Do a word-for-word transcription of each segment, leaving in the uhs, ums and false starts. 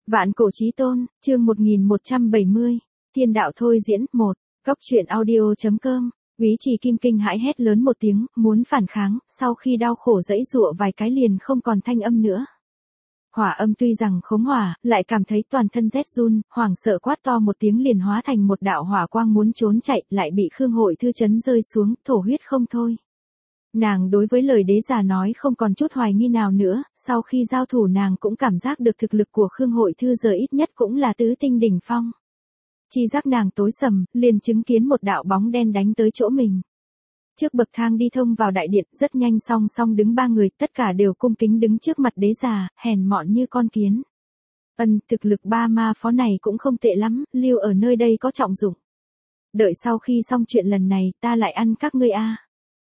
Vạn cổ chí tôn, chương một nghìn một trăm bảy mươi, thiên đạo thôi diễn, một, góc truyện audio.com, Úy Trì Kim kinh hãi hét lớn một tiếng, muốn phản kháng, sau khi đau khổ giãy giụa vài cái liền không còn thanh âm nữa. Hỏa âm tuy rằng khống hỏa, lại cảm thấy toàn thân rét run, hoảng sợ quát to một tiếng liền hóa thành một đạo hỏa quang muốn trốn chạy, lại bị Khương Hội Thư chấn rơi xuống, thổ huyết không thôi. Nàng đối với lời đế già nói không còn chút hoài nghi nào nữa, sau khi giao thủ nàng cũng cảm giác được thực lực của Khương Hội Thư giờ ít nhất cũng là tứ tinh đỉnh phong. Chi giác nàng tối sầm, liền chứng kiến một đạo bóng đen đánh tới chỗ mình. Trước bậc thang đi thông vào đại điện, rất nhanh song song đứng ba người, tất cả đều cung kính đứng trước mặt đế già, hèn mọn như con kiến. Ân, thực lực ba ma phó này cũng không tệ lắm, lưu ở nơi đây có trọng dụng. Đợi sau khi xong chuyện lần này, ta lại ăn các ngươi a.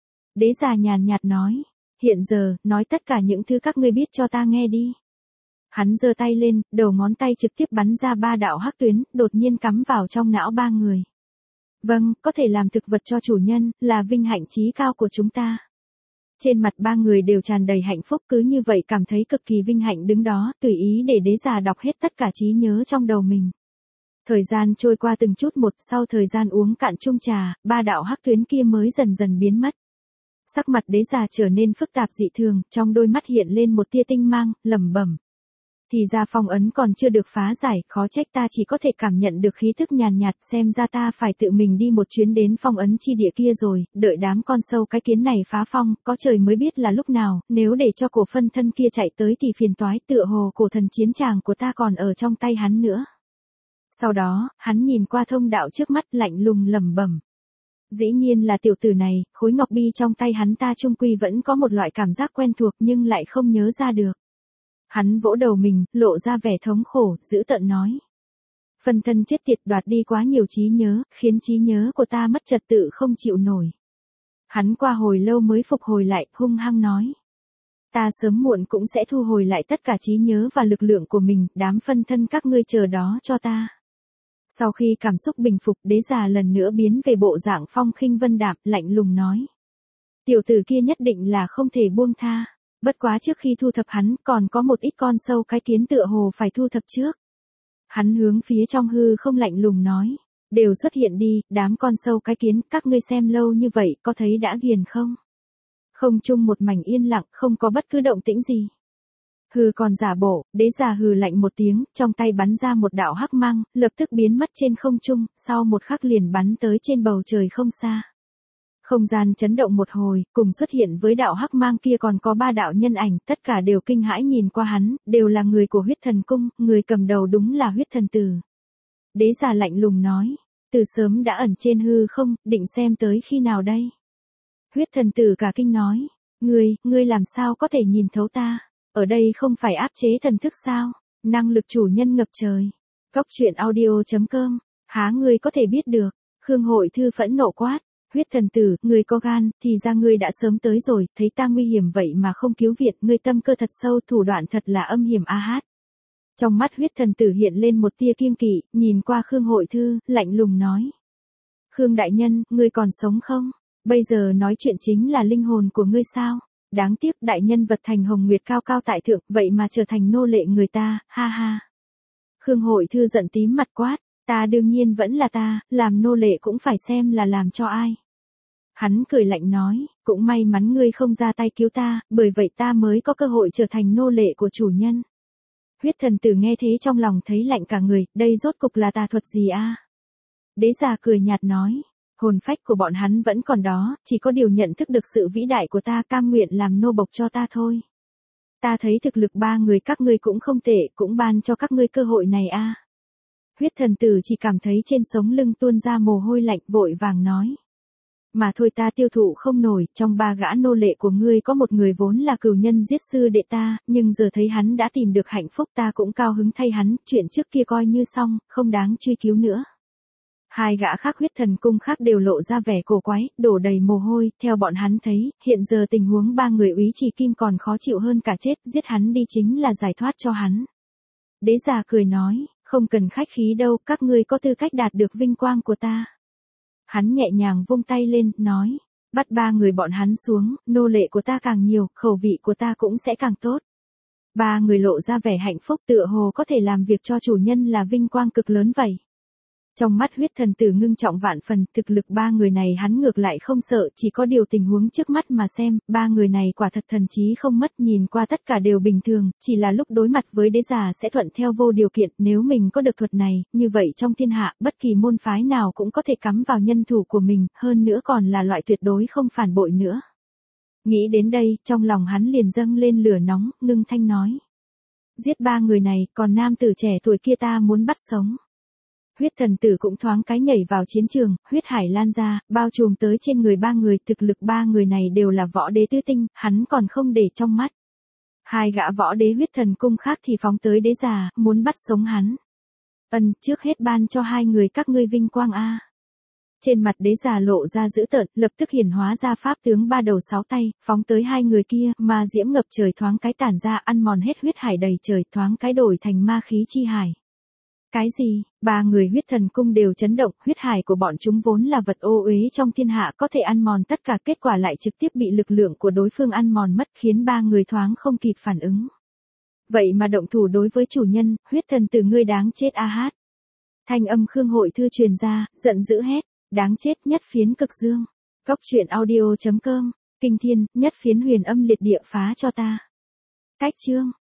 Đế già nhàn nhạt nói, hiện giờ, nói tất cả những thứ các ngươi biết cho ta nghe đi. Hắn giơ tay lên, đầu ngón tay trực tiếp bắn ra ba đạo hắc tuyến, đột nhiên cắm vào trong não ba người. Vâng, có thể làm thực vật cho chủ nhân, là vinh hạnh chí cao của chúng ta. Trên mặt ba người đều tràn đầy hạnh phúc, cứ như vậy cảm thấy cực kỳ vinh hạnh đứng đó, tùy ý để đế già đọc hết tất cả trí nhớ trong đầu mình. Thời gian trôi qua từng chút một, sau thời gian uống cạn chung trà, ba đạo hắc tuyến kia mới dần dần biến mất. Sắc mặt đế già trở nên phức tạp dị thường, trong đôi mắt hiện lên một tia tinh mang, lẩm bẩm. Thì ra phong ấn còn chưa được phá giải, khó trách ta chỉ có thể cảm nhận được khí thức nhàn nhạt, xem ra ta phải tự mình đi một chuyến đến phong ấn chi địa kia rồi, đợi đám con sâu cái kiến này phá phong, có trời mới biết là lúc nào, nếu để cho cổ phân thân kia chạy tới thì phiền toái, tựa hồ cổ thần chiến tràng của ta còn ở trong tay hắn nữa. Sau đó, hắn nhìn qua thông đạo trước mắt lạnh lùng lẩm bẩm. Dĩ nhiên là tiểu tử này, khối ngọc bi trong tay hắn ta trung quy vẫn có một loại cảm giác quen thuộc nhưng lại không nhớ ra được. Hắn vỗ đầu mình, lộ ra vẻ thống khổ, dữ tợn nói. Phân thân chết tiệt đoạt đi quá nhiều trí nhớ, khiến trí nhớ của ta mất trật tự không chịu nổi. Hắn qua hồi lâu mới phục hồi lại, hung hăng nói. Ta sớm muộn cũng sẽ thu hồi lại tất cả trí nhớ và lực lượng của mình, đám phân thân các ngươi chờ đó cho ta. Sau khi cảm xúc bình phục, đế già lần nữa biến về bộ dạng phong khinh vân đạm, lạnh lùng nói. Tiểu tử kia nhất định là không thể buông tha. Bất quá trước khi thu thập hắn, còn có một ít con sâu cái kiến tựa hồ phải thu thập trước. Hắn hướng phía trong hư không lạnh lùng nói. Đều xuất hiện đi, đám con sâu cái kiến, các ngươi xem lâu như vậy, có thấy đã ghiền không? Không chung một mảnh yên lặng, không có bất cứ động tĩnh gì. Hừ còn giả bộ, đế già hừ lạnh một tiếng, trong tay bắn ra một đạo hắc mang, lập tức biến mất trên không trung, sau một khắc liền bắn tới trên bầu trời không xa. Không gian chấn động một hồi, cùng xuất hiện với đạo hắc mang kia còn có ba đạo nhân ảnh, tất cả đều kinh hãi nhìn qua hắn, đều là người của huyết thần cung, người cầm đầu đúng là huyết thần tử. Đế già lạnh lùng nói, từ sớm đã ẩn trên hư không, định xem tới khi nào đây? Huyết thần tử cả kinh nói, ngươi, ngươi làm sao có thể nhìn thấu ta? Ở đây không phải áp chế thần thức sao? Năng lực chủ nhân ngập trời. Góc truyện audio.com, há ngươi có thể biết được? Khương Hội Thư phẫn nộ quát. Huyết thần tử, ngươi có gan, thì ra ngươi đã sớm tới rồi, thấy ta nguy hiểm vậy mà không cứu viện, ngươi tâm cơ thật sâu, thủ đoạn thật là âm hiểm a hát. Trong mắt huyết thần tử hiện lên một tia kiêng kỵ, nhìn qua Khương Hội Thư, lạnh lùng nói. Khương đại nhân, ngươi còn sống không? Bây giờ nói chuyện chính là linh hồn của ngươi sao? Đáng tiếc đại nhân vật thành hồng nguyệt cao cao tại thượng, vậy mà trở thành nô lệ người ta, ha ha. Khương Hội Thư giận tím mặt quát. Ta đương nhiên vẫn là ta, làm nô lệ cũng phải xem là làm cho ai. Hắn cười lạnh nói, cũng may mắn ngươi không ra tay cứu ta, bởi vậy ta mới có cơ hội trở thành nô lệ của chủ nhân. Huyết thần tử nghe thế trong lòng thấy lạnh cả người, đây rốt cục là tà thuật gì a? Đế già cười nhạt nói, hồn phách của bọn hắn vẫn còn đó, chỉ có điều nhận thức được sự vĩ đại của ta, cam nguyện làm nô bộc cho ta thôi. Ta thấy thực lực ba người các ngươi cũng không tệ, cũng ban cho các ngươi cơ hội này a. Huyết thần tử chỉ cảm thấy trên sống lưng tuôn ra mồ hôi lạnh, vội vàng nói. Mà thôi ta tiêu thụ không nổi, trong ba gã nô lệ của ngươi có một người vốn là cừu nhân giết sư đệ ta, nhưng giờ thấy hắn đã tìm được hạnh phúc ta cũng cao hứng thay hắn, chuyện trước kia coi như xong, không đáng truy cứu nữa. Hai gã khác huyết thần cung khác đều lộ ra vẻ cổ quái, đổ đầy mồ hôi, theo bọn hắn thấy, hiện giờ tình huống ba người Úy Trì Kim còn khó chịu hơn cả chết, giết hắn đi chính là giải thoát cho hắn. Đế già cười nói. Không cần khách khí đâu, các ngươi có tư cách đạt được vinh quang của ta. Hắn nhẹ nhàng vung tay lên, nói, bắt ba người bọn hắn xuống, nô lệ của ta càng nhiều, khẩu vị của ta cũng sẽ càng tốt. Ba người lộ ra vẻ hạnh phúc tựa hồ có thể làm việc cho chủ nhân là vinh quang cực lớn vậy. Trong mắt huyết thần tử ngưng trọng vạn phần, thực lực ba người này hắn ngược lại không sợ, chỉ có điều tình huống trước mắt mà xem, ba người này quả thật thần trí không mất, nhìn qua tất cả đều bình thường, chỉ là lúc đối mặt với đế giả sẽ thuận theo vô điều kiện, nếu mình có được thuật này, như vậy trong thiên hạ, bất kỳ môn phái nào cũng có thể cắm vào nhân thủ của mình, hơn nữa còn là loại tuyệt đối không phản bội nữa. Nghĩ đến đây, trong lòng hắn liền dâng lên lửa nóng, ngưng thanh nói. Giết ba người này, còn nam tử trẻ tuổi kia ta muốn bắt sống. Huyết thần tử cũng thoáng cái nhảy vào chiến trường, huyết hải lan ra, bao trùm tới trên người ba người, thực lực ba người này đều là võ đế tứ tinh, hắn còn không để trong mắt. Hai gã võ đế huyết thần cung khác thì phóng tới đế già, muốn bắt sống hắn. Ân, trước hết ban cho hai người các ngươi vinh quang a. Trên mặt đế già lộ ra dữ tợn, lập tức hiển hóa ra pháp tướng ba đầu sáu tay, phóng tới hai người kia, ma diễm ngập trời thoáng cái tản ra, ăn mòn hết huyết hải đầy trời, thoáng cái đổi thành ma khí chi hải. Cái gì? Ba người huyết thần cung đều chấn động, huyết hải của bọn chúng vốn là vật ô uế trong thiên hạ, có thể ăn mòn tất cả, kết quả lại trực tiếp bị lực lượng của đối phương ăn mòn mất, khiến ba người thoáng không kịp phản ứng. Vậy mà động thủ đối với chủ nhân, huyết thần tử ngươi đáng chết a hát. Thanh âm Khương Hội Thư truyền ra, giận dữ hét, đáng chết, nhất phiến cực dương. Góc truyện audio chấm com, kinh thiên, nhất phiến huyền âm liệt địa phá cho ta. Cách chương